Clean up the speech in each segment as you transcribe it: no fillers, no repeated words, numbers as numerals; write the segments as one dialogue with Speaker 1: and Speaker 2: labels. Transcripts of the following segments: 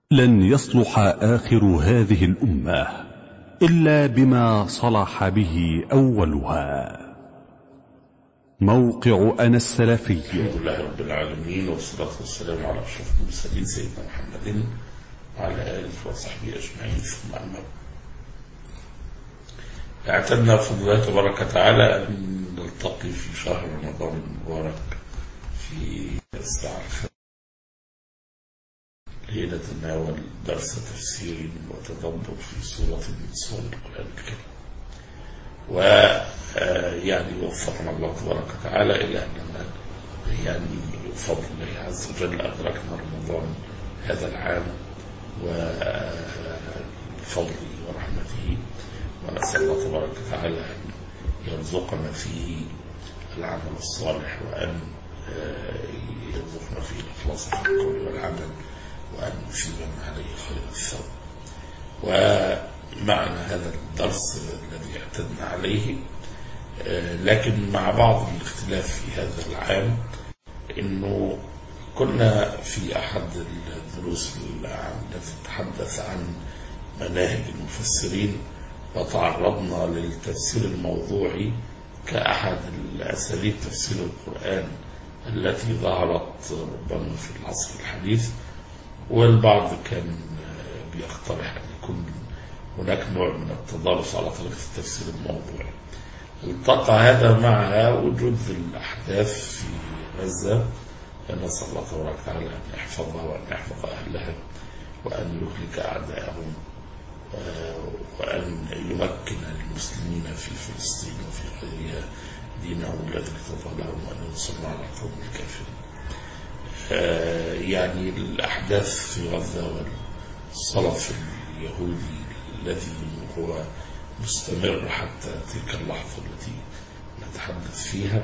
Speaker 1: لن يصلح آخر هذه الأمة إلا بما صلح به أولها. موقع أنا السلفي.
Speaker 2: الحمد لله رب العالمين، والصلاة والسلام على أشرف المرسلين سيدنا محمد وعلى آله وصحبه أجمعين، ثم أما بعد. اعتدنا بفضل الله تبارك وتعالى أن نلتقي في شهر رمضان المبارك في الساعة لنتناول درس تفسير وتدبر في سورة من سور القرآن الكريم، ويعني وفقنا الله تبارك وتعالى إلى أننا يعني بفضل الله عز وجل أدركنا رمضان هذا العام وبفضله ورحمته، ونسأل الله تبارك وتعالى أن يرزقنا فيه العمل الصالح، وأن يرزقنا فيه الإخلاص في القول والعمل، وأن يثيبنا عليه خير الثواب. ومعنا هذا الدرس الذي اعتدنا عليه، لكن مع بعض الاختلاف في هذا العام، إنه كنا في أحد الدروس التي تتحدث عن مناهج المفسرين، وتعرضنا للتفسير الموضوعي كأحد الأساليب تفسير القرآن التي ظهرت ربما في العصر الحديث، والبعض كان بيقترح أن يكون هناك نوع من التضارب على طريقة التفسير الموضوعي. التقى هذا مع وجود الأحداث في غزة، نسأل الله تبارك وتعالى أن يحفظها وأن يحفظ أهلها، وأن يهلك أعداءهم، وأن يمكن المسلمين في فلسطين وفي غيرها دينهم الذي ارتضى لهم، وأن ينصرنا على القوم الكافرين. يعني الأحداث في غزة والصلف اليهودي الذي هو مستمر حتى تلك اللحظة التي نتحدث فيها،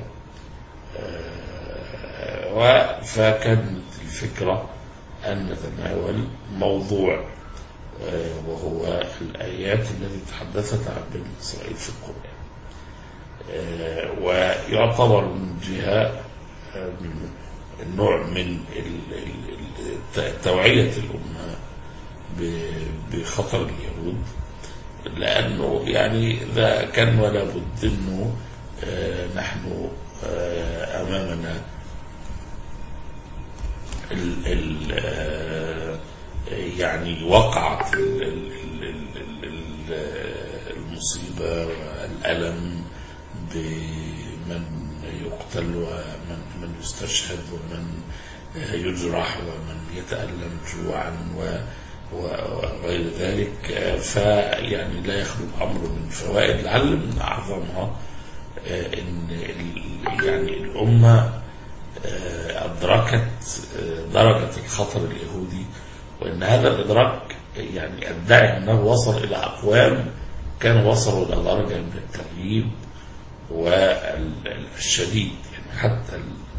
Speaker 2: فكانت الفكرة أن نتناول موضوع وهو الآيات التي تحدثت عن بني إسرائيل في القرآن، ويعتبر من جهة النوع من توعية الأمة بخطر اليهود، لأنه يعني إذا كان ولا بد أنه نحن أمامنا يعني وقعت المصيبة والألم بمن يقتل ومن يستشهد ومن يجرح ومن يتألم جوعا وغير ذلك. فيعني لا يخلو الأمر من فوائد، لعل من أعظمها أن يعني الأمة أدركت درجة الخطر اليهودي، وأن هذا الإدراك يعني أدعي أنه وصل إلى أقوام كانوا وصلوا إلى درجة من التغييب والشديد. يعني حتى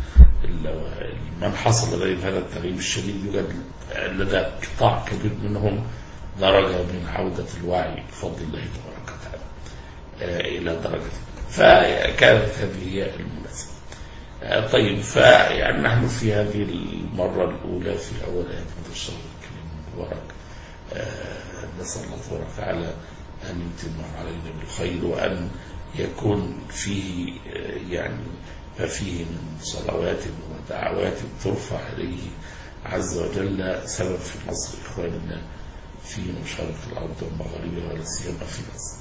Speaker 2: من حصل لديهم هذا التغييب الشديد يوجد لدى قطاع كبير منهم درجة من عودة الوعي بفضل الله تبارك وتعالى إلى درجة، فكانت هذه هي المناسبة. طيب، فيعني نحن في هذه المرة الأولى في أول آيات من الشهر الكريم المبارك، نسأل الله تبارك وتعالى أن يتمه علينا بالخير، وأن يكون فيه يعني ما فيه من صلوات ودعوات ترفع إليه عز وجل سبب في نصر إخواننا في مشارق الأرض ومغاربها، ولا سيما في مصر.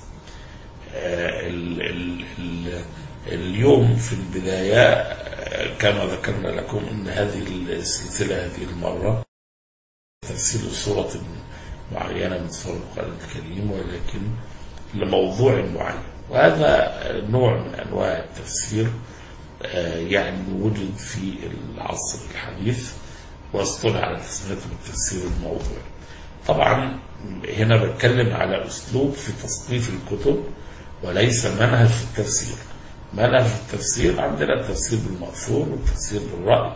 Speaker 2: اليوم في البداية كما ذكرنا لكم أن هذه السلسلة هذه المرة تفسير سورة معينة من سور القرآن الكريم، ولكن لموضوع معين، وهذا نوع من أنواع التفسير يعني وجد في العصر الحديث، واصطلح على تسميته بالتفسير الموضوعي. طبعا هنا بتكلم على أسلوب في تصنيف الكتب وليس منهج في التفسير. منهج في التفسير عندنا التفسير بالمأثور والتفسير بالرأي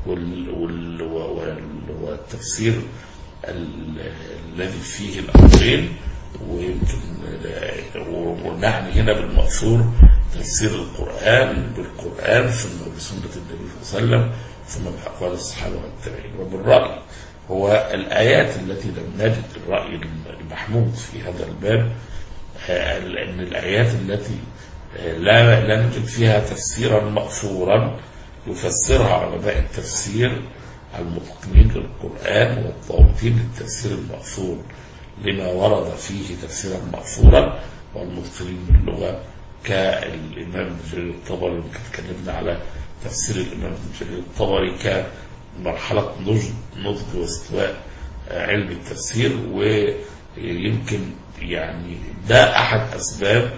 Speaker 2: والتفسير الذي فيه الأمرين، ويمكن ونعني هنا بالمأثور تفسير القرآن بالقرآن، ثم بسنة النبي صلى الله عليه وسلم، ثم بأقوال الصحابة والتابعين، وبالرأي هو الآيات التي لم نجد الرأي المحمود في هذا الباب، أن الآيات التي لا نجد فيها تفسيرا مأثورا يفسرها علماء التفسير المتقنين للقرآن والضابطين للتفسير المأثور لما ورد فيه تفسيرا مأثورا والمتقنين باللغة كالإمام ابن جرير الطبري. يمكن تكلمنا على تفسير الإمام ابن جرير الطبري كمرحلة نضج واستواء علم التفسير، ويمكن يعني ده أحد أسباب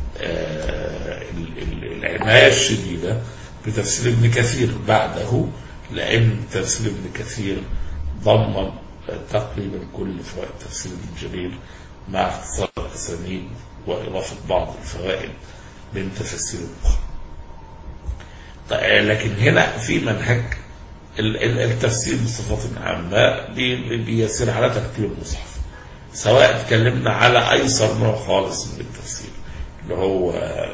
Speaker 2: العناية الشديدة بتفسير ابن كثير بعده، لأن تفسير ابن كثير ضمن تقريبا كل فوائد تفسير ابن جرير مع اختصار الأسانيد وإضافة بعض الفوائد من تفسير الأخرى. لكن هنا في منهج التفسير بصفة عامة بيسير على ترتيب المصحف، سواء اتكلمنا على أيسر نوع خالص من التفسير اللي هو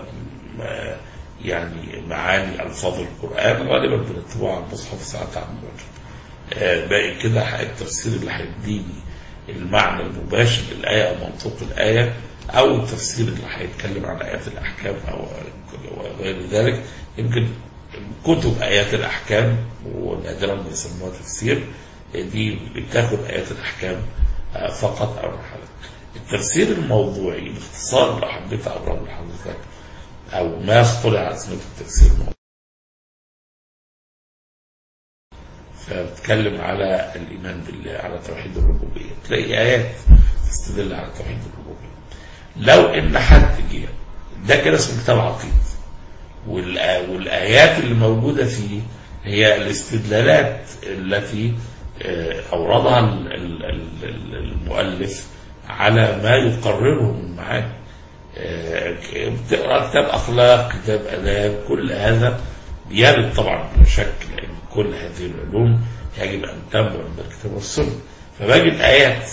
Speaker 2: يعني معاني ألفاظ القرآن، غالبا بنكتبه على المصحف ساعات عن المعجم. باقي كده التفسير اللي هيديني المعنى المباشر للآية أو منطوق الآية، أو التفسير اللي هيتكلم عن آيات الأحكام أو غير ذلك. يمكن كتب آيات الأحكام ونادرا ما يسموها تفسير، دي بتاخد آيات الأحكام فقط أو مرحلة. التفسير الموضوعي باختصار لو حبيت أقرب لحضرتك أو ما اصطلح على اسمه التفسير الموضوعي، فبتكلم على الإيمان بالله، على توحيد الربوبية، تلاقي آيات تستدل على توحيد الربوبية. لو إن حد جه ده كده اسمه كتاب عقيد، والآيات اللي موجودة فيه هي الاستدلالات التي أوردها المؤلف على ما يقرره من معاني. بتقرأ كتاب أخلاق، كتاب آداب، كل هذا بيرد طبعا بلا شك، لأن كل هذه العلوم يجب أن تنبع من الكتاب والسنة. فبجد آيات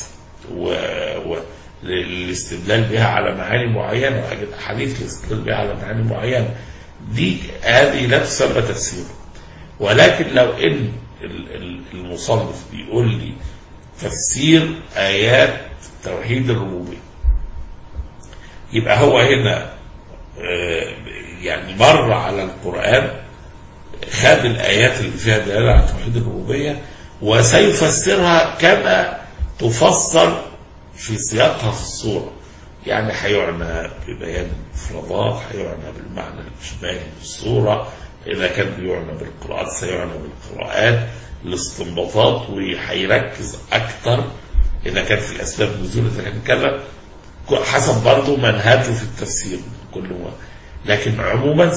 Speaker 2: والاستدلال بها على معاني معينة، وأجد أحاديث الاستدلال بها على معاني معينة، هذه لا تسمى تفسير. ولكن لو ان المصنف بيقول لي تفسير آيات توحيد الربوبية، يبقى هو هنا يعني مر على القرآن، خد الآيات اللي فيها دلالة على توحيد الربوبية وسيفسرها كما تفسر في سياقها في الصورة. يعني هيعنى ببيان المفردات، هيعنى بالمعنى الإجمالي للصورة، إذا كان بيعنى بالقراءات سيعنى بالقراءات، الاستنباطات، وهيركز أكتر إذا كان في أسباب نزول، إذا كان كذا، حسب برضه منهجه في التفسير كل ما. لكن عموما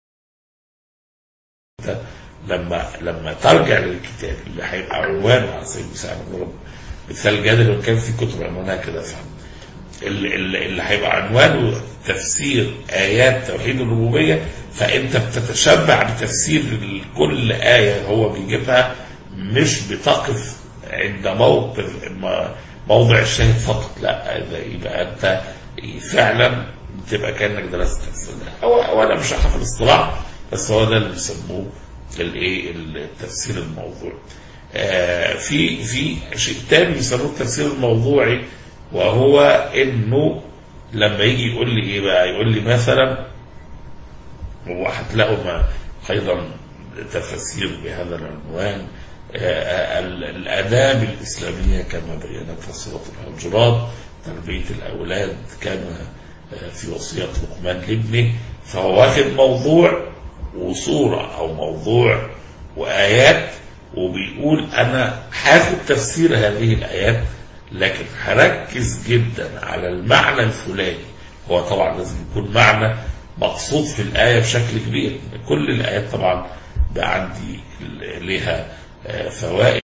Speaker 2: لما ترجع للكتاب اللي هيبقى عنوانه على سبيل المثال، مثال جادل وكان في كتب عنوانها كده، فهم اللي هيبقى عنوانه تفسير آيات توحيد الربوبية، فأنت بتتشبع بتفسير كل آية هو بيجيبها، مش بتقف عند موضع الشاهد فقط، لا، يبقى أنت فعلا بتبقى كأنك درست تفسير. وأنا مش هحفظ الاصطلاح، بس هو ده اللي بيسموه التفسير الموضوعي. في شيء تاني بيسموه التفسير الموضوعي، وهو انه لما يجي يقول لي ايه بقى، يقول لي مثلا، وهتلاقوا ايضا تفسير بهذا العنوان، الآداب الإسلامية كما بينتها سورة الحجرات، تربية الأولاد كما في وصية لقمان لابنه. فهو واخد موضوع وصورة أو موضوع وآيات، وبيقول أنا هاخد تفسير هذه الآيات، لكن هركز جدا على المعنى الفلاني. هو طبعا لازم يكون معنى مقصود في الآية بشكل كبير. كل الآيات طبعا بقى عندي لها فوائد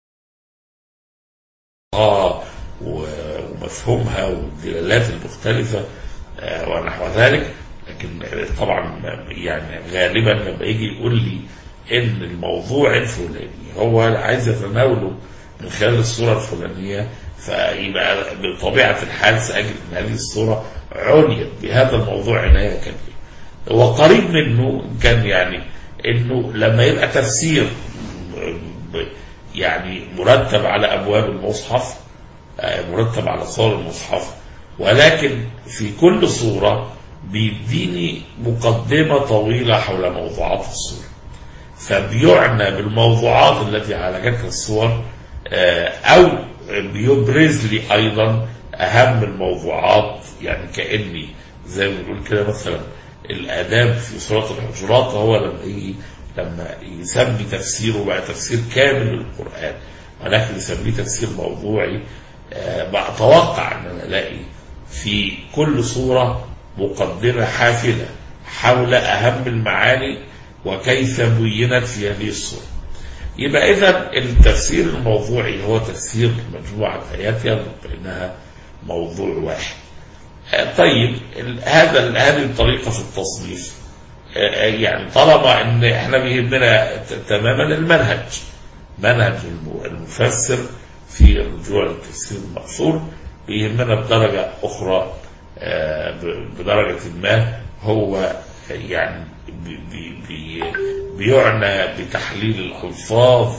Speaker 2: ومفهومها والدلالات المختلفة ونحو ذلك، لكن طبعا يعني غالبا لما يجي يقول لي ان الموضوع الفلاني هو عايز يتناوله من خلال الصورة الفلانية، فيبقى بطبيعة الحال سأجد ان هذه الصورة عنيت بهذا الموضوع عناية كبيرة. وقريب منه كان يعني انه لما يبقى تفسير يعني مرتب على أبواب المصحف، مرتب على صور المصحف، ولكن في كل صورة بيديني مقدمة طويلة حول موضوعات الصورة، فبيعنى بالموضوعات التي عالجتها الصور، أو بيبرز لي أيضا أهم الموضوعات. يعني كأني زي ما بنقول كده مثلا الآداب في سورة الحجرات، هو لما يسمي تفسيره بقى تفسير كامل للقرآن، ولكن يسميه تفسير موضوعي، بأتوقع أن أنا ألاقي في كل صورة مقدمة حافلة حول أهم المعاني وكيف بينت في هذه الصورة. يبقى إذن التفسير الموضوعي هو تفسير مجموعة آيات يربط بأنها موضوع واحد. طيب هذه الطريقة في التصنيف، يعني طالما ان احنا بيهمنا تماما المنهج، منهج المفسر في الرجوع للتفسير المأثور، بيهمنا بدرجة أخرى، بدرجة ما هو يعني بيعنى بتحليل الألفاظ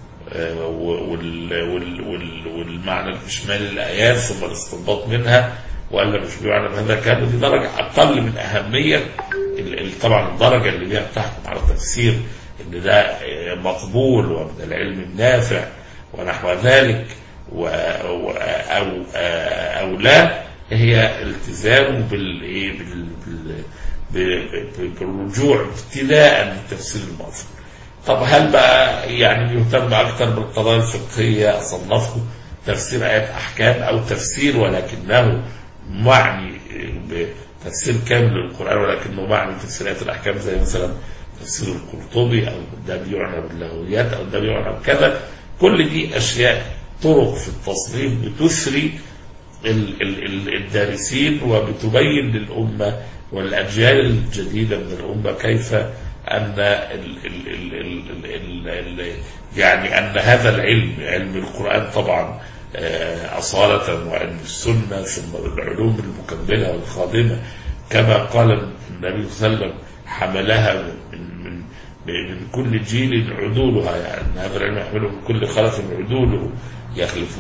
Speaker 2: والمعنى الإجمالي للآيات ثم الاستنباط منها، ولا مش بيعنى بهذا الكلام. دي درجة أقل من أهمية. طبعا الدرجة اللي بيها بتحكم على التفسير إن ده مقبول ومن العلم النافع ونحو ذلك أو لا، هي التزامه بالرجوع ابتداء للتفسير المأثور. طب هل بقى يعني بيهتم أكثر بالقضايا الفقهية، أصنفه تفسير آيات أحكام أو تفسير ولكنه معني بتفسير كامل للقرآن ولكنه معني تفسير آيات الأحكام، زي مثلا تفسير القرطبي، أو ده بيعنى باللغويات، أو ده بيعنى بكذا. كل دي أشياء طرق في التصنيف بتثري الدارسين وبتبين للأمة والأجيال الجديدة من الأمة كيف أن يعني أن هذا العلم، علم القرآن طبعا أصالة، وعلم السنة، ثم العلوم المكملة والخادمة، كما قال النبي صلى الله عليه وسلم حملها من كل جيل عدولها، يعني هذا العلم يحمله من كل خلف عدوله يخلف.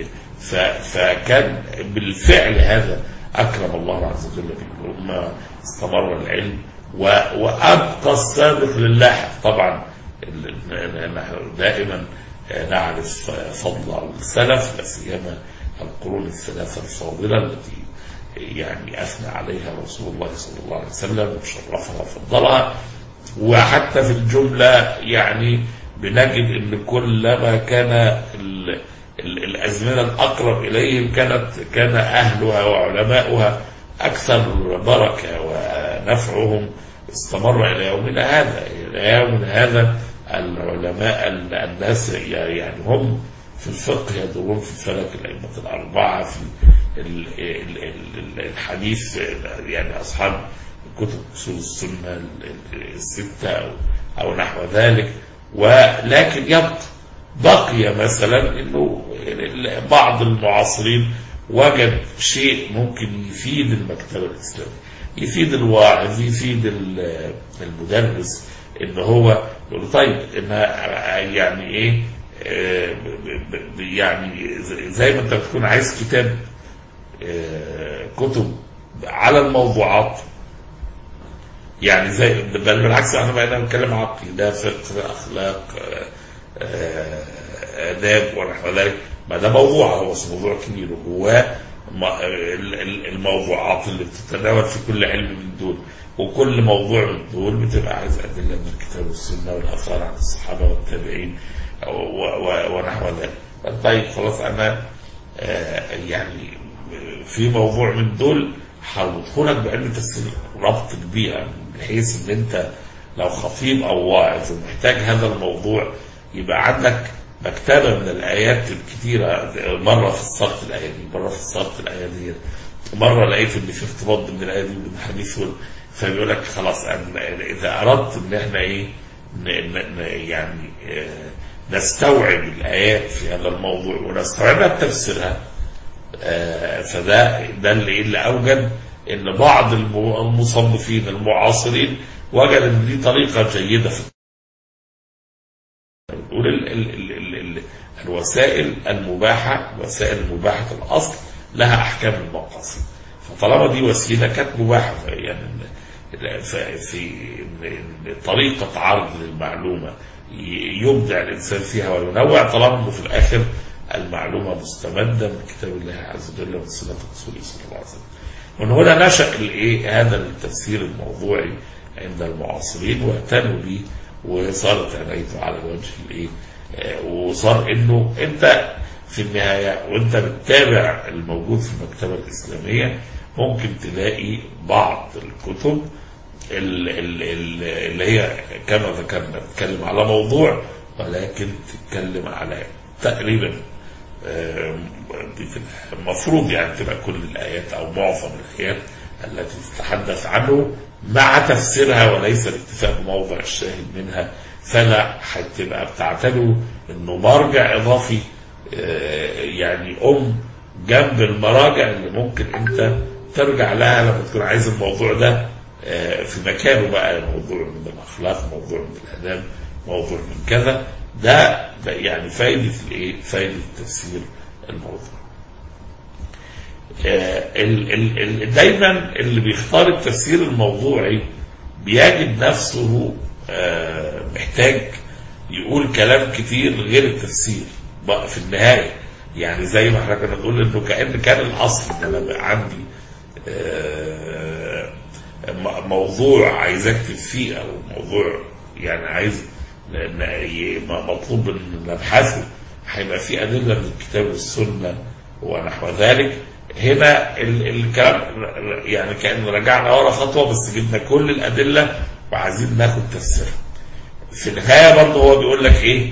Speaker 2: فكان بالفعل هذا أكرم الله عز وجل به الأمة، استمر العلم وأبقى السابق للاحق. طبعا نحن دائما نعرف فضل السلف، لا سيما القرون الثلاثة الفاضلة التي يعني أثنى عليها رسول الله صلى الله عليه وسلم وشرفها وفضلها. وحتى في الجملة يعني بنجد أن كلما كان الأزمنة الأقرب إليهم كان أهلها وعلماؤها أكثر بركة، ونفعهم استمر إلى يومنا هذا. إلى يومنا هذا العلماء الناس يعني هم في الفقه يدورون في فلك الأئمة الأربعة، في الحديث يعني أصحاب كتب أصول السنة الستة أو نحو ذلك. ولكن بقي مثلا إنه بعض المعاصرين وجد شيء ممكن يفيد المكتبة الإسلامية، يفيد الواعظ، يفيد المدرس، إن هو يقول طيب إن يعني إيه، يعني زي ما أنت بتكون عايز كتاب كتب على الموضوعات، يعني زي بل بالعكس احنا بقينا نتكلم عن عقيده، فقه، اخلاق، آداب ونحو ذلك. ما ده موضوع، هو موضوع كبير، وهو الموضوعات اللي بتتناول في كل علم من دول، وكل موضوع من دول بتبقى عايز أدلة من الكتاب والسنة والآثار عن الصحابة والتابعين ونحو ذلك. طيب خلاص أنا يعني في موضوع من دول هربطهولك بعلم التفسير ربط كبير، بحيث ان انت لو خطيب او واعظ ومحتاج هذا الموضوع يبقى عندك مكتبة من الآيات الكتيرة. مرة فسرت الآية دي، مرة فسرت الآية دي، مرة لقيت ان في ارتباط بين الآية دي وبين الحديث، فبيقول لك خلاص إذا أردت ان احنا ايه يعني نستوعب الآيات في هذا الموضوع ونستوعبها بتفسيرها، فده اللي أوجد ان بعض المصنفين المعاصرين وجد ان دي طريقة جيدة في الوسائل المباحة، وسائل مباحة الأصل لها أحكام المقاصد. فطالما دي وسيلة كانت مباحة، يعني في طريقة عرض للمعلومة يبدع الإنسان فيها وينوع، طالما أنه في الآخر المعلومة مستمدة من كتاب الله عز وجل ومن سنة رسوله صلى الله عليه وسلم. ومن هنا نشأ هذا التفسير الموضوعي عند المعاصرين واعتنوا به، وصارت عنايته على الوجه وصار انه انت في النهاية وانت بتتابع الموجود في المكتبة الإسلامية ممكن تلاقي بعض الكتب اللي هي كما ذكرنا تتكلم على موضوع، ولكن تتكلم على تقريبا المفروض يعني تبقى كل الآيات أو معظم الآيات التي تتحدث عنه مع تفسيرها وليس الاكتفاء بموضع الشاهد منها، فلا هتبقى بتعتبره انه مرجع اضافي، يعني جنب المراجع اللي ممكن انت ترجع لها لما تكون عايز الموضوع ده في مكانه بقى، موضوع من الاخلاق، موضوع من الاداب، موضوع من كذا. ده يعني فائده فائده تفسير الموضوع. دايما اللي بيختار التفسير الموضوعي بيجد نفسه محتاج يقول كلام كتير غير التفسير بقى في النهاية. يعني زي ما احنا كنا بنقول انه كان الاصل ان انا بقى عندي موضوع عايز اكتب فيه، او موضوع يعني عايز مطلوب ان نبحثه، هيبقى فيه ادله من الكتاب والسنه ونحو ذلك. هنا الكلام يعني كأن رجعنا ورا خطوة، بس جبنا كل الأدلة وعايزين ناخد تفسيرها. في النهاية برضه هو بيقول لك ايه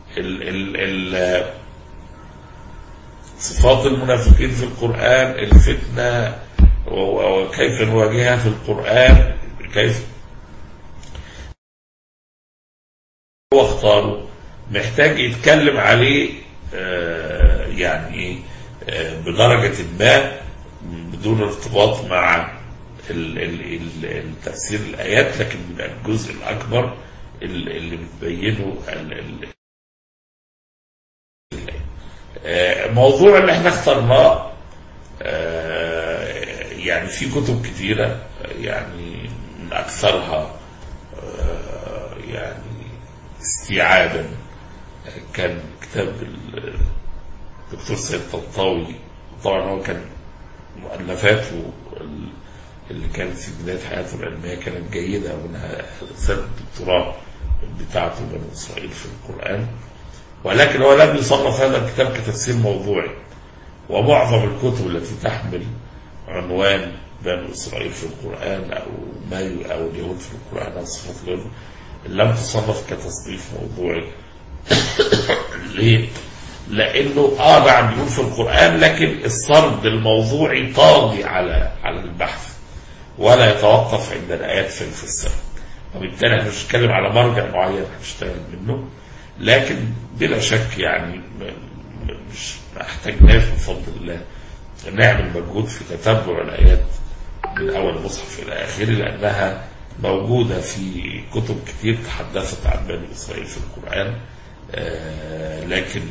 Speaker 2: صفات المنافقين في القرآن، الفتنة وكيف نواجهها في القرآن، كيف هو اختاره، محتاج يتكلم عليه يعني بدرجة ما بدون ارتباط مع تفسير الآيات، لكن بيبقى الجزء الأكبر اللي بتبينه الموضوع اللي احنا اخترناه. يعني في كتب كتيرة، يعني من أكثرها يعني استيعابا كان كتاب الدكتور سيد طنطاوي. طبعا هو كان مؤلفاته اللي كانت في بداية حياته العلمية كانت جيدة، ومنها رسالة الدكتوراه بتاعته بنو إسرائيل في القرآن، ولكن هو لم يصنف هذا الكتاب كتفسير موضوعي. ومعظم الكتب التي تحمل عنوان بنو إسرائيل في القرآن أو اليهود في القرآن أو صفات اليهود لم تصنف كتصنيف موضوعي. ليه؟ لأنه نعم بيقول في القرآن، لكن السرد الموضوعي طاغي على البحث ولا يتوقف عند الآيات في الفسر، وبالتالي احنا مش هنتكلم على مرجع معين هنشتغل منه، لكن بلا شك يعني مش احتاجناش بفضل الله نعمل مجهود في تتبع الآيات من أول المصحف إلى آخره، لأنها موجودة في كتب كتير تحدثت عن بني إسرائيل في القرآن، لكن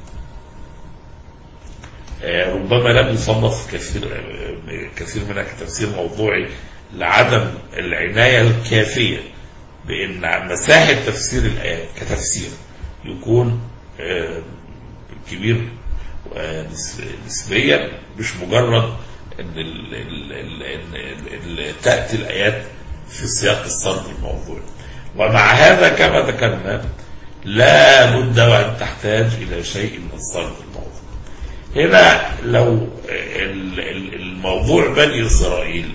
Speaker 2: ربما لم يصنف كثير منها كتفسير موضوعي لعدم العناية الكافية بأن مساحة تفسير الآيات كتفسير يكون كبير نسبيا، مش مجرد ان تأتي الآيات في سياق السرد الموضوعي. ومع هذا كما ذكرنا لا بد وأن تحتاج إلى شيء من السرد الموضوعي. هنا لو الموضوع بني إسرائيل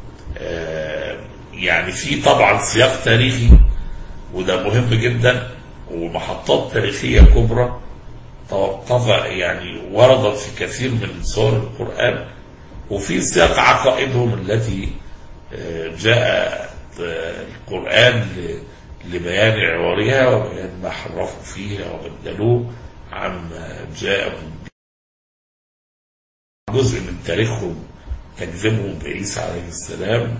Speaker 2: يعني في طبعا سياق تاريخي، وده مهم جدا، ومحطات تاريخية كبرى يعني وردت في كثير من سور القرآن، وفي سياق عقائدهم التي جاء القرآن لبيان عوارها وبيان ما حرفوا فيها وبدلوه عما جاءهم. جزء من تاريخهم تكذيبهم بعيسى عليه السلام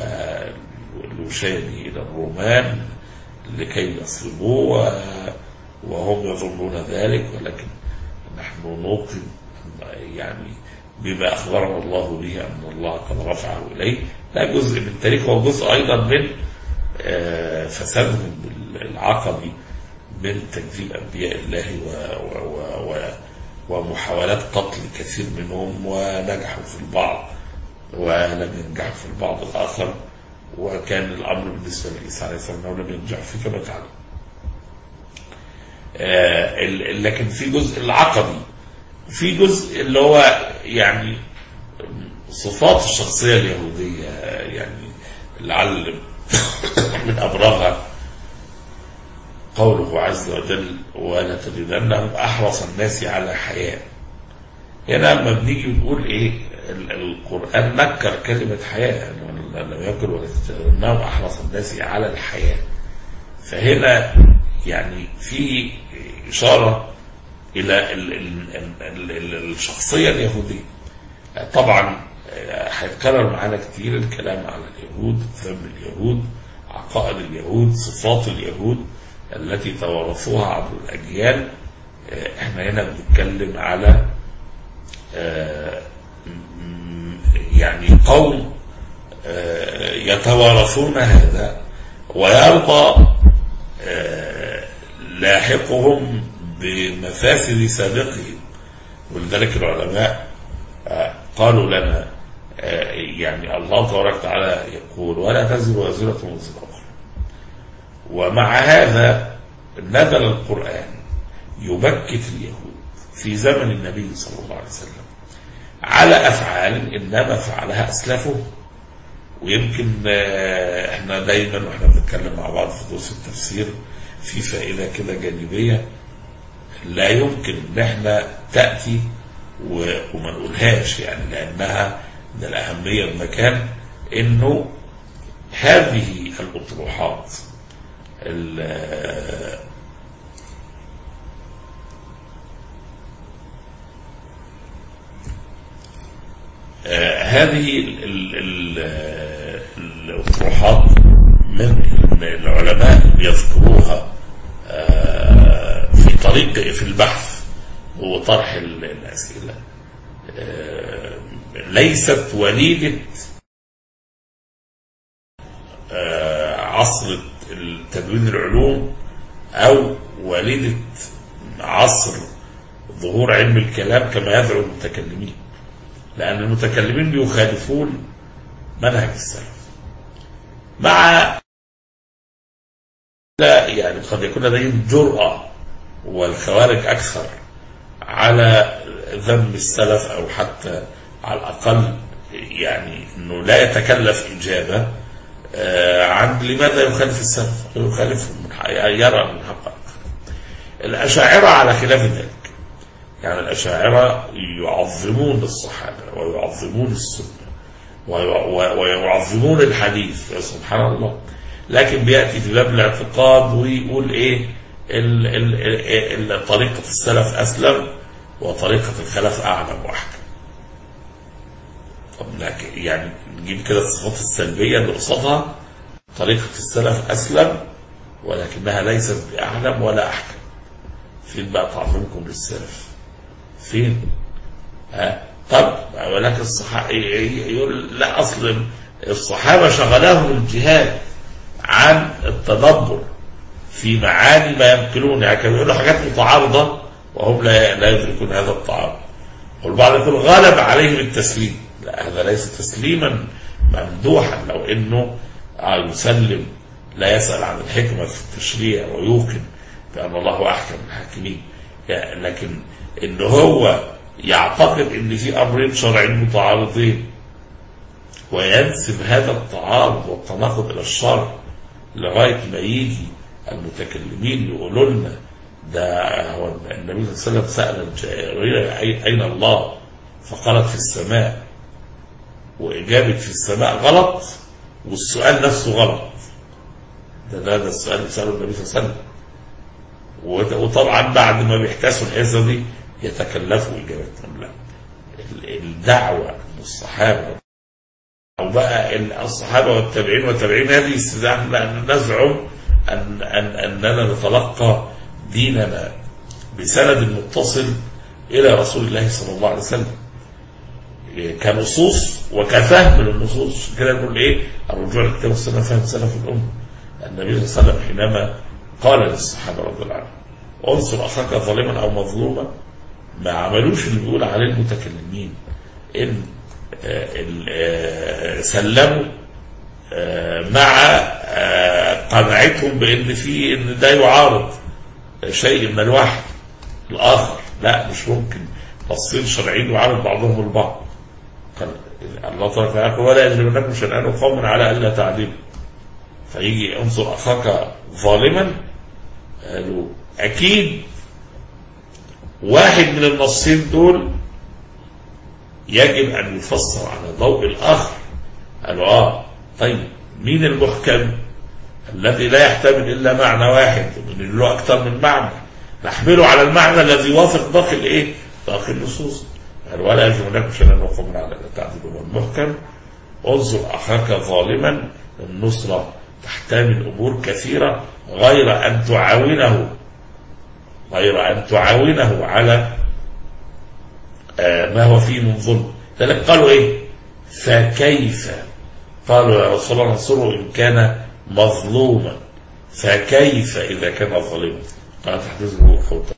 Speaker 2: والوشاة إلى الرومان لكي يصلبوه، وهم يظنون ذلك، ولكن نحن نوقن يعني بما أخبرنا الله به أن الله قد رفعه إليه. لا جزء من التاريخ، هو جزء أيضا من فسادهم العقدي من تكذيب أنبياء الله ومحاولات قتل كثير منهم، ونجحوا في البعض ولم ينجحوا في البعض الآخر. وكان الأمر بالنسبة لعيسى عليه السلام أنه لم ينجح في كما تعلم. لكن في جزء العقدي، في جزء اللي هو يعني صفات الشخصية اليهودية، يعني لعل من أبرزها قوله عز وجل ولتجدنهم أحرص الناس على حياة. هنا لما بنيجي نقول إيه القرآن نكر كلمة حياة، لم يكن ولتجدنهم أحرص الناس على الحياة، فهنا يعني في إشارة إلى الشخصية اليهودية. طبعا هيتكرر معانا كتير الكلام على اليهود، ذم اليهود، عقائد اليهود، صفات اليهود التي توارثوها عبر الأجيال. احنا هنا بنتكلم على يعني قوم يتوارثون هذا، ويرضى لاحقهم بمفاسد سابقهم. ولذلك العلماء قالوا لنا يعني الله تبارك وتعالى يقول ولا تزر وازرة وزر أخرى، ومع هذا نزل القرآن يبكت اليهود في زمن النبي صلى الله عليه وسلم على أفعال إنما فعلها أسلافهم. ويمكن احنا دايما واحنا بنتكلم مع بعض في دروس التفسير في فائدة كده جانبية لا يمكن ان احنا تأتي وما نقولهاش، يعني لأنها من الأهمية المكان، إنه هذه الأطروحات هذه الأطروحات من العلماء يذكروها في طريق في البحث وطرح الأسئلة، ليست وليدة عصر تدوين العلوم أو وليدة عصر ظهور علم الكلام كما يدعو المتكلمين، لأن المتكلمين بيخالفون منهج السلف. مع لا يعني قد يكون لديهم جرأة والخوارج أكثر على ذم السلف، أو حتى على الأقل يعني أنه لا يتكلف إجابة عن لماذا يخالف السلف، يخالف يرى من حقائق. الأشاعرة على خلاف ذلك، يعني الأشاعرة يعظمون الصحابة ويعظمون السنة ويعظمون الحديث سبحان الله، لكن بيأتي في باب الاعتقاد ويقول إيه طريقة السلف أسلم وطريقة الخلف أعلم وأحكم. طب لكن يعني نجيب كده الصفات السلبية اللي قصادها، طريقة السلف أسلم ولكنها ليست بأعلم ولا أحكم. فين بقى تعظيمكم للسلف؟ فين؟ طب ولكن الصحابة يقول لا، أصل الصحابة شغلهم الجهاد عن التدبر في معاني ما ينقلون، يعني كانوا يقولوا حاجات متعارضة وهم لا يدركون هذا التعارض. والبعض يقول غلب عليهم التسليم، لا هذا ليس تسليما ممدوحا، لو انه يسلم لا يسأل عن الحكمة في التشريع ويوقن بأن الله أحكم الحاكمين، يعني لكن إن هو يعتقد إن في أمرين شرعين متعارضين وينسب هذا التعارض والتناقض إلى الشرع لغاية ما يجي المتكلمين يقولوا لنا ده هو النبي صلى الله عليه وسلم سأل الجارية أين الله فقالت في السماء، وإجابة في السماء غلط والسؤال نفسه غلط. ده السؤال اللي سأله النبي صلى الله عليه وسلم، وطبعا بعد ما بيحتسوا الحصة دي يتكلفوا إجابتهم. لا، الدعوة للصحابة أو بقى الصحابة والتابعين هذه استدعاء أن نزعم أننا نتلقى ديننا بسند متصل إلى رسول الله صلى الله عليه وسلم كنصوص وكفهم للنصوص. كده نقول إيه؟ الرجوع للكتاب والسنة فهم سلف الأمة. النبي صلى الله عليه وسلم حينما قال للصحابة رضي الله عنهم انصر أخاك ظالما أو مظلوما، ما عملوش اللي بيقول عليه المتكلمين إن سلموا مع قناعتهم بأن في إن ده يعارض شيء من الوحي الآخر. لا، مش ممكن نصين شرعيين يعارض بعضهم البعض. الله تعالى يقول ولا يجرمنكم شنآن قوم على ألا تعدلوا، فيجي انصر أخاك ظالما. قالوا أكيد واحد من النصين دول يجب أن يفسر على ضوء الآخر. قالوا طيب مين المحكم الذي لا يحتمل إلا معنى واحد من له أكثر من معنى، نحمله على المعنى الذي يوافق داخل إيه؟ داخل النصوص. قال ولا يجرمنكم شنآن قوم على ألا تعدلوا. والمحكم انصر أخاك ظالما. النصرة تحتمل أمور كثيرة غير أن تعاونه على ما هو فيه من ظلم. لذلك قالوا إيه؟ فكيف؟ قالوا يا رسول الله انصره إن كان مظلوما، فكيف إذا كان ظالما؟ قال تحدثه حوتا.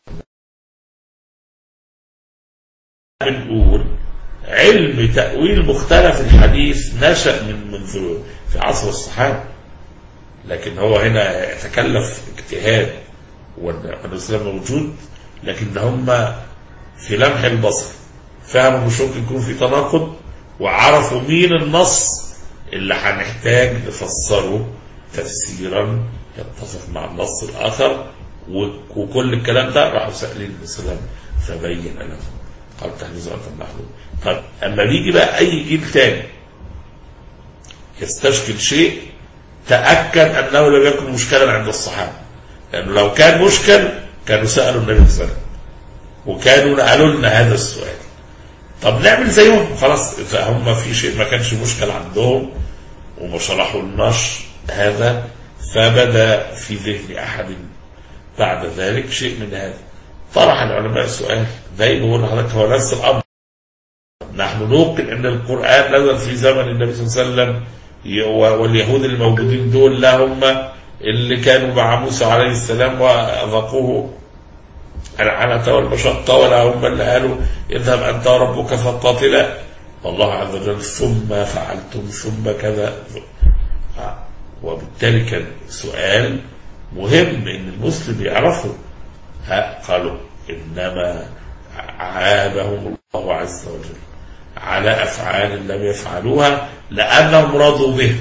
Speaker 2: بنقول علم تأويل مختلف الحديث نشأ منذ في عصر الصحابة، لكن هو هنا يتكلف اجتهاد والإسلام موجود، لكن هم في لمح البصر فهموا مش ممكن يكون في تناقض، وعرفوا مين النص اللي هنحتاج نفسره تفسيرا يتفق مع النص الآخر. وكل الكلام ده راحوا سألين الإسلام فبين لهم. قال تحديث أنت المحلول. طب أما بيجي بقى أي جيل تاني يستشكل شيء، تأكد أنه لم يكن مشكلا عند الصحابة، لأنه لو كان مشكل كانوا سألوا النبي صلى الله عليه وسلم وكانوا نقلوا لنا هذا السؤال. طب نعمل زيهم خلاص، فهم في شيء ما كانش مشكل عندهم وما شرحوا لناش هذا، فبدأ في ذهن أحد بعد ذلك شيء من هذا. طرح العلماء السؤال زي ما قلنا لحضرتك، هو نفس الأمر. نحن نوقن أن القرآن نزل في زمن النبي صلى الله عليه وسلم، واليهود الموجودين دول لهم اللي كانوا مع موسى عليه السلام وأذقوه العنة والمشقة، ولا هم اللي قالوا اذهب أنت وربك فقاتلا، والله عز وجل ثم فعلتم ثم كذا. وبالتالي كان سؤال مهم ان المسلم يعرفه. قالوا انما عابهم الله عز وجل على افعال لم يفعلوها لانهم رضوا به.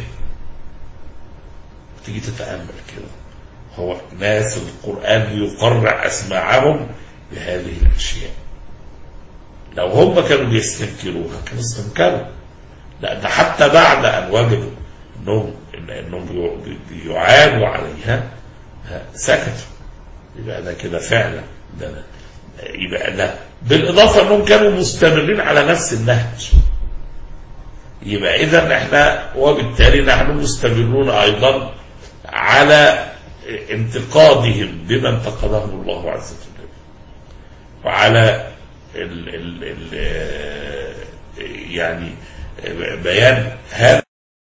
Speaker 2: تيجي تتامل كده، هو ناس القران يقرع اسماعهم بهذه الاشياء. لو هم كانوا بيستنكروها كانوا استنكروا، لان حتى بعد ان وجدوا انهم بيعابوا عليها سكتوا. يبقى ده كده فعلا ده، يبقى ده بالاضافه انهم كانوا مستمرين على نفس النهج. يبقى اذا احنا وبالتالي نحن مستمرون ايضا على انتقادهم بما انتقدهم الله عز وجل، وعلى يعني بيان هذا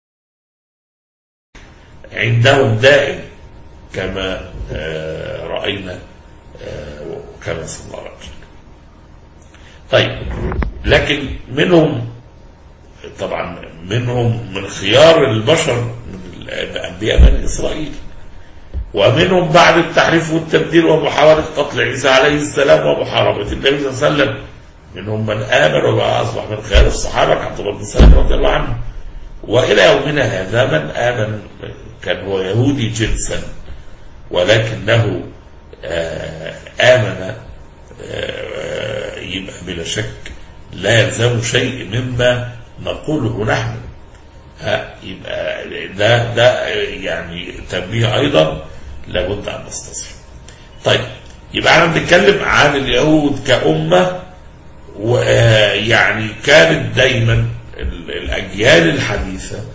Speaker 2: عندهم دائم كما رأينا وكما صلى الله عليه وسلم. طيب، لكن منهم طبعا من خيار البشر من أنبياء بني إسرائيل، ومنهم بعد التحريف والتبديل ومحاولة قتل عيسى عليه السلام ومحاربة النبي صلى الله عليه وسلم، منهم من آمن وبقى أصبح من خيار الصحابة عبد الله بن سلام رضي الله عنه. وإلى يومنا هذا من آمن كان هو يهودي جنسا ولكنه آمن، يبقى بلا شك لا يلزم شيء مما نقوله نحن. يبقى ده يعني تنبيه أيضا لابد أن نستصحب. طيب، يبقى احنا بنتكلم عن اليهود كأمة، ويعني كانت دايما الأجيال الحديثة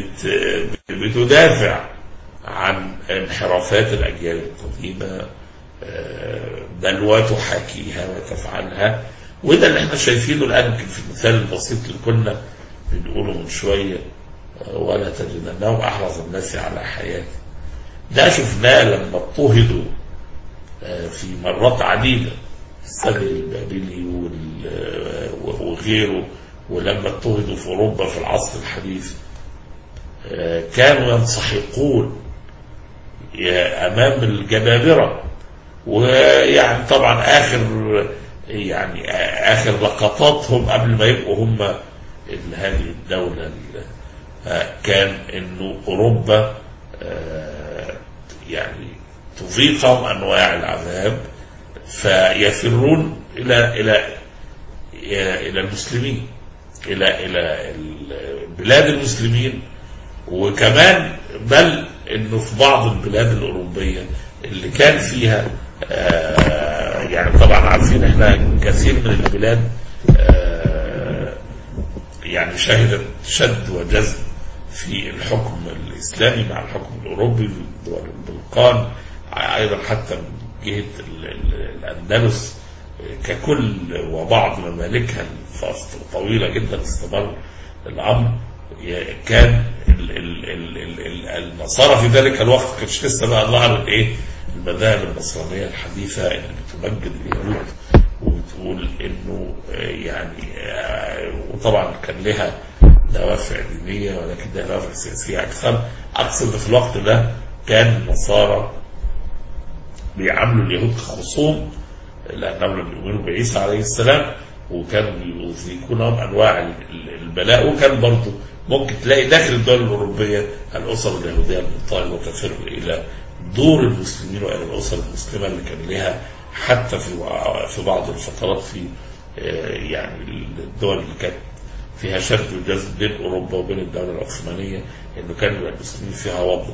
Speaker 2: بتدافع عن انحرافات الأجيال القديمة بلوى تحاكيها وتفعلها. وده اللي احنا شايفينه الآن في المثال البسيط اللي كنا بنقوله من شوية، ولا تجدنهم أحرص الناس على حياته. ده شفناه لما اضطهدوا في مرات عديدة، السبي البابلي وغيره، ولما اضطهدوا في أوروبا في العصر الحديث كانوا ينسحقون أمام الجبابرة. ويعني طبعا آخر لقطاتهم قبل ما يبقوا هم هذه الدولة كان إنه أوروبا يعني تذيقهم أنواع العذاب فيفرون إلى المسلمين، إلى بلاد المسلمين. وكمان بل إنه في بعض البلاد الأوروبية اللي كان فيها يعني طبعا عارفين احنا كثير من البلاد يعني شهدت شد وجذب في الحكم الإسلامي مع الحكم الأوروبي في دول البلقان، أيضا حتى من جهة الأندلس ككل وبعض ممالكها لفترة طويلة جدا استمر الأمر. كان النصارى في ذلك الوقت كانش لسه بقى ظهرت المذاهب النصرانية الحديثة اللي بتمجد اليهود وبتقول انه يعني وطبعا كان لها دوافع دينية ولكن لها دوافع سياسية اكثر. اقصد في الوقت ده كان النصارى بيعاملوا اليهود كخصوم لانهم لم يؤمنوا بعيسى عليه السلام، وكانوا يذيقونهم انواع البلاء. وكان برضه ممكن تلاقي داخل الدول الأوروبية الأسر اليهودية المضطهدة وتفر إلى دور المسلمين وإلى الأسر المسلمة اللي كان لها حتى في بعض الفترات في يعني الدول اللي كانت فيها شد وجذب بين أوروبا وبين الدولة العثمانية، إنه كان المسلمين فيها وضع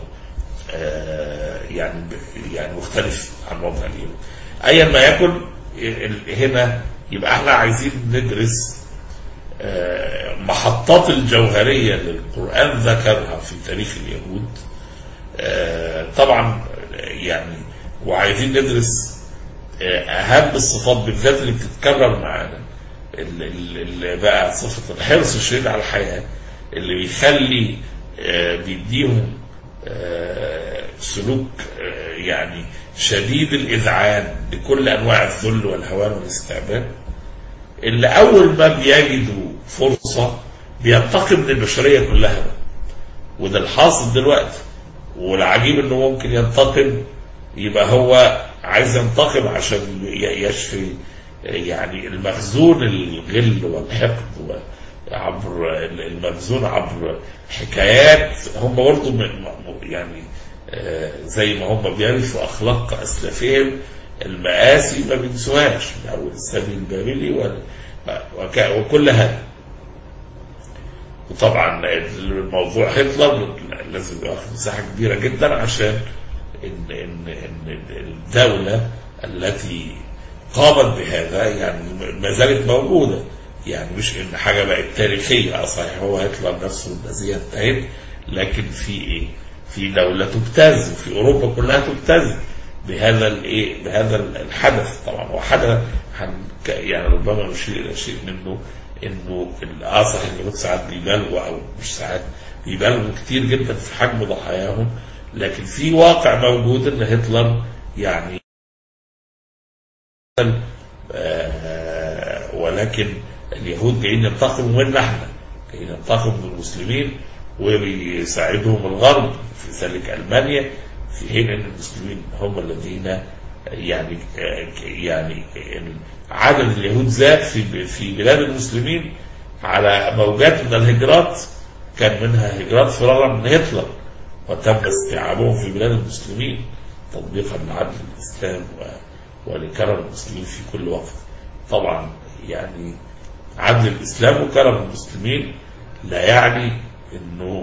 Speaker 2: يعني مختلف عن وضع اليهود. أيا ما يكن هنا يبقى احنا عايزين ندرس محطات الجوهرية اللي القرآن ذكرها في تاريخ اليهود طبعا يعني، وعايزين ندرس أهم الصفات بالذات اللي بتتكرر معانا، اللي بقى صفة الحرص الشديد على الحياة اللي بيخلي بيديهم سلوك يعني شديد الإذعان لكل أنواع الذل والهوان والاستعباد، اللي أول ما بيجدوا فرصة بينتقم من البشرية كلها. وده الحاصل دلوقتي. والعجيب انه ممكن ينتقم يبقى هو عايز ينتقم عشان يشفي يعني المخزون الغل والحقد عبر المخزون عبر حكايات هم برضه يعني زي ما هم بيعرفوا اخلاق اسلافهم المآسي ما بينسوهاش من اول السبي البابلي وكل هذا. وطبعا الموضوع هتلر لازم ياخذ مساحه كبيره جدا عشان ان الدوله التي قامت بهذا يعني ما زالت موجوده، يعني مش ان حاجه بقت تاريخيه. صحيح هو هتلر نفسه النازيه انتهت، لكن في في دوله تبتز في اوروبا كلها تبتز بهذا بهذا الحدث. طبعا هو حدث يعني ربما نشير الى شيء منه انه صحيح اليهود ساعات بيبالغوا او مش ساعات بيبالغوا كتير جدا في حجم ضحاياهم، لكن في واقع موجود ان هتلر يعني ولكن اليهود جايين ينتقموا منا احنا، جايين ينتقموا من المسلمين وبيساعدهم الغرب في ذلك المانيا، في حين ان المسلمين هم الذين يعني عدد اليهود زاد في بلاد المسلمين على موجات من الهجرات، كان منها هجرات فرارا من هتلر، وتم استيعابهم في بلاد المسلمين تطبيقا لعدل الاسلام ولكرم المسلمين في كل وقت. طبعا يعني عدل الاسلام وكرم المسلمين لا يعني انه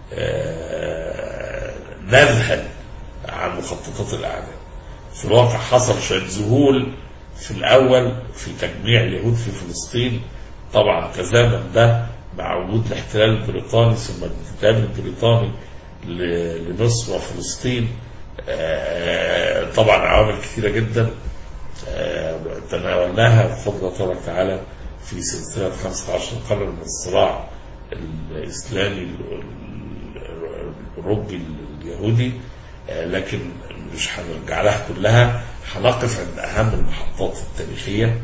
Speaker 2: نذهل عن مخططات الاعداء. في الواقع حصل شويه ذهول في الأول في تجميع اليهود في فلسطين، طبعا تزامن ده مع وجود الاحتلال البريطاني ثم الانتداب البريطاني لمصر وفلسطين طبعا عوامل كثيرة جدا تناولناها بفضل الله تعالى في سلسلة 15 قرن من الصراع الإسلامي الأوروبي اليهودي، لكن مش هنرجع لها كلها، هنقف عند أهم المحطات التاريخية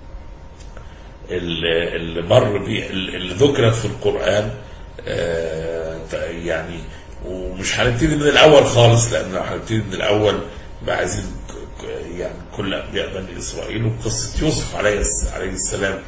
Speaker 2: اللي مر بيه، اللي ذكرت في القرآن. يعني ومش هنبتدي من الأول خالص، لأن هنبتدي من الأول بقى عايزين يعني كل أنبياء بني إسرائيل وقصة يوسف عليه السلام،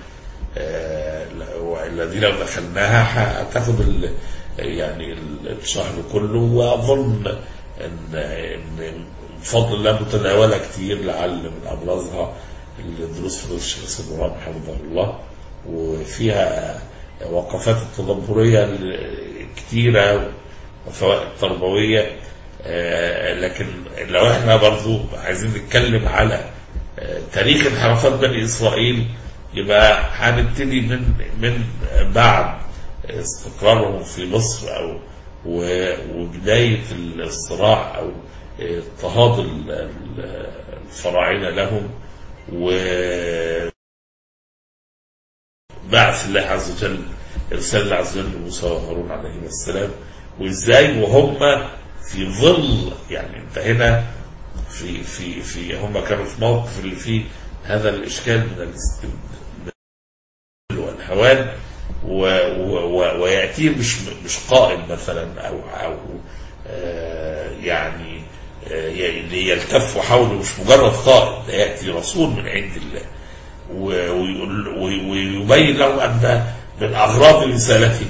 Speaker 2: والذي لو دخلناها هتاخد يعني الشهر كله. وأظن إن بفضل الله متداولة كتير، لعل من أبرزها الدروس في الشيخ سيدنا حفظه الله، وفيها وقفات التدبرية كتيرة وفوائد تربوية. لكن لو احنا برضو عايزين نتكلم على تاريخ انحرافات بني إسرائيل، يبقى هنبتدي من بعد استقرارهم في مصر وبداية الصراع أو اضطهاد الفراعنة لهم، وبعث الله عز وجل، إرسال الله عز وجل موسى وهارون عليهما السلام، وإزاي وهم في ظل، يعني انت هنا في هم كانوا في موقف اللي فيه هذا الإشكال من والهوان، ويأتي مش قائد مثلا أو يعني يلتف حوله، مش مجرد قائد، ده يأتي رسول من عند الله ويبين له أن من أغراض رسالته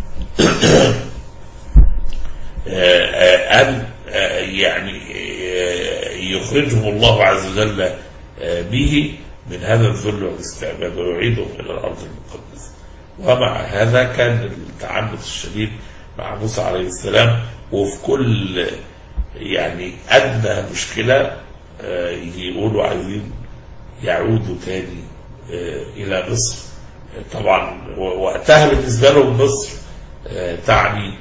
Speaker 2: أن يعني يخرجهم الله عز وجل به من هذا الذل والاستعباد ويعيدهم إلى الأرض المقدسة. ومع هذا كان التعنت الشديد مع موسى عليه السلام، وفي كل يعني أدنى مشكلة يقولوا عايزين يعودوا تاني إلى مصر. طبعا وقتها بالنسبة لهم مصر تعني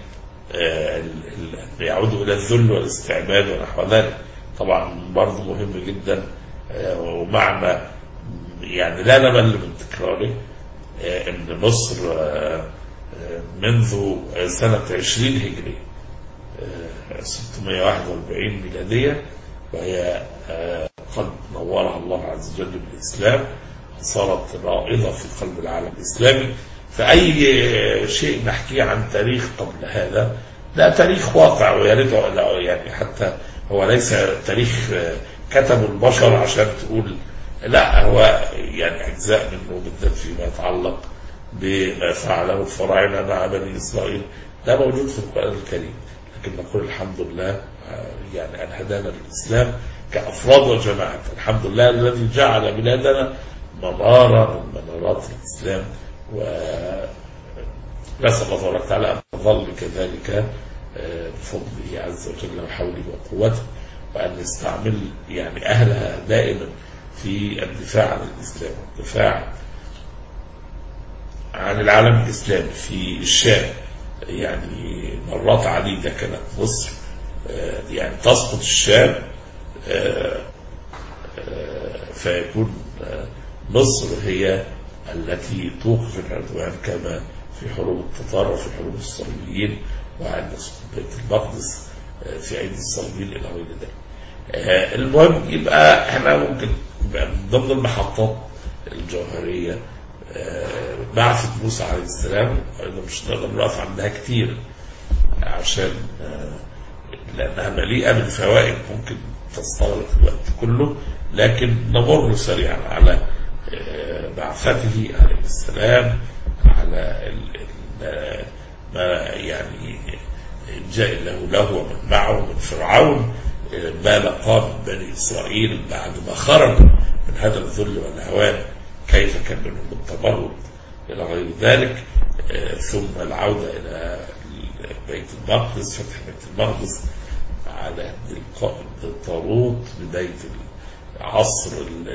Speaker 2: يعودوا إلى الذل والاستعباد ونحو ذلك. طبعا برضه مهم جدا، ومعنى يعني لا نمل من تكراره، ان مصر منذ سنة 20 هجري 641 ميلادية، وهي قد نورها الله عز وجل بالإسلام، صارت رائدة في قلب العالم الإسلامي. فأي شيء نحكيه عن تاريخ قبل هذا لا تاريخ واقع، ويا ريت يعني حتى هو ليس تاريخ كتب البشر عشان تقول لا، هو يعني أجزاء منه بالذات فيما يتعلق بما فعله الفراعنة مع بني إسرائيل ده موجود في القرآن الكريم. لكن نقول الحمد لله يعني أن هدانا الإسلام كأفراد وجماعات، الحمد لله الذي جعل بلادنا منارة من منارات الإسلام، ونسأل الله تبارك وتعالى أن تظل كذلك بفضله عز وجل وحوله وقوته، وأن يستعمل يعني أهلها دائما في الدفاع عن الإسلام والدفاع عن العالم الإسلامي. في الشام يعني مرات عديدة كانت مصر يعني تسقط الشام فيكون مصر هي التي توقف العدوان، كما في حروب التتار وفي حروب الصليبيين، وعند بيت المقدس في عيد الصليبيين إلى غير ذلك. المهم يبقى احنا ممكن من ضمن المحطات الجوهرية بعثة موسى عليه السلام، مش نقدر نقف عندها كتير عشان لأنها مليئة بالفوائد ممكن تستغرق الوقت كله، لكن نمر سريعا على بعثته عليه السلام، على ما يعني جاء له ومن معه من فرعون، ما لقى من بني إسرائيل بعد ما خرج من هذا الذل والهوان، كيف كان منهم التمرد إلى غير ذلك، ثم العودة إلى بيت المقدس، فتح بيت المقدس على طالوت، بداية العصر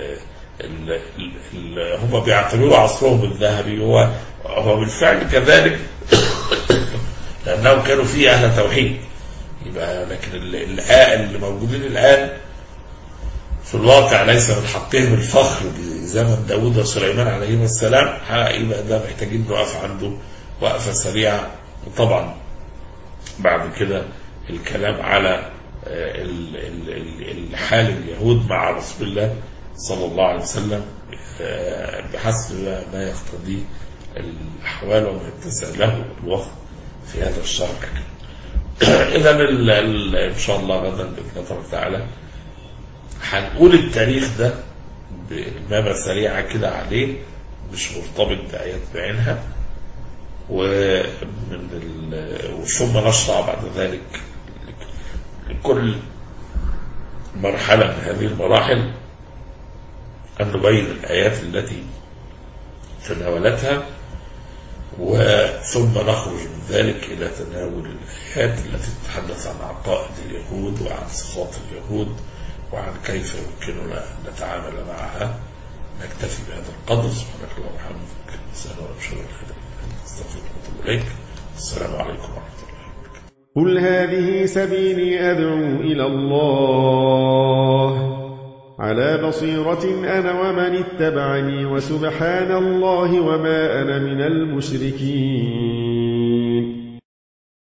Speaker 2: هم بيعتبروا عصرهم الذهبي، هو بالفعل كذلك لأنهم كانوا فيه أهل توحيد. يبقى لكن اللي موجودين الآن في الواقع ليس من حقهم الفخر بزمن داود وسليمان عليهما السلام، يبقى ده محتاجين نقف عنده وقفة سريعة. وطبعا بعد كده الكلام على حال اليهود مع رسول الله صلى الله عليه وسلم بحسب ما يقتضيه الأحوال وما يتسع له الوقت في هذا الشرع. إذا إن شاء الله غدا بإذن الله تعالى هنقول التاريخ ده بإمامة سريعة كده عليه، مش مرتبط بآيات بعينها، ثم نشرع بعد ذلك لكل مرحلة من هذه المراحل أن نبين الآيات التي تناولتها، ثم نخرج من ذلك إلى تناول الآيات التي تتحدث عن عقائد اليهود وعن صفات اليهود وعن كيف يمكننا أن نتعامل معها. نكتفي بهذا القدر. سبحانك اللهم وبحمدك، نسأل الله من شر الخير، نستغفرك ونتوب إليك. السلام عليكم ورحمة الله وبركاته.
Speaker 3: قل هذه سبيلي أدعو إلى الله على بصيرة أنا ومن اتبعني، وسبحان الله وما أنا من المشركين.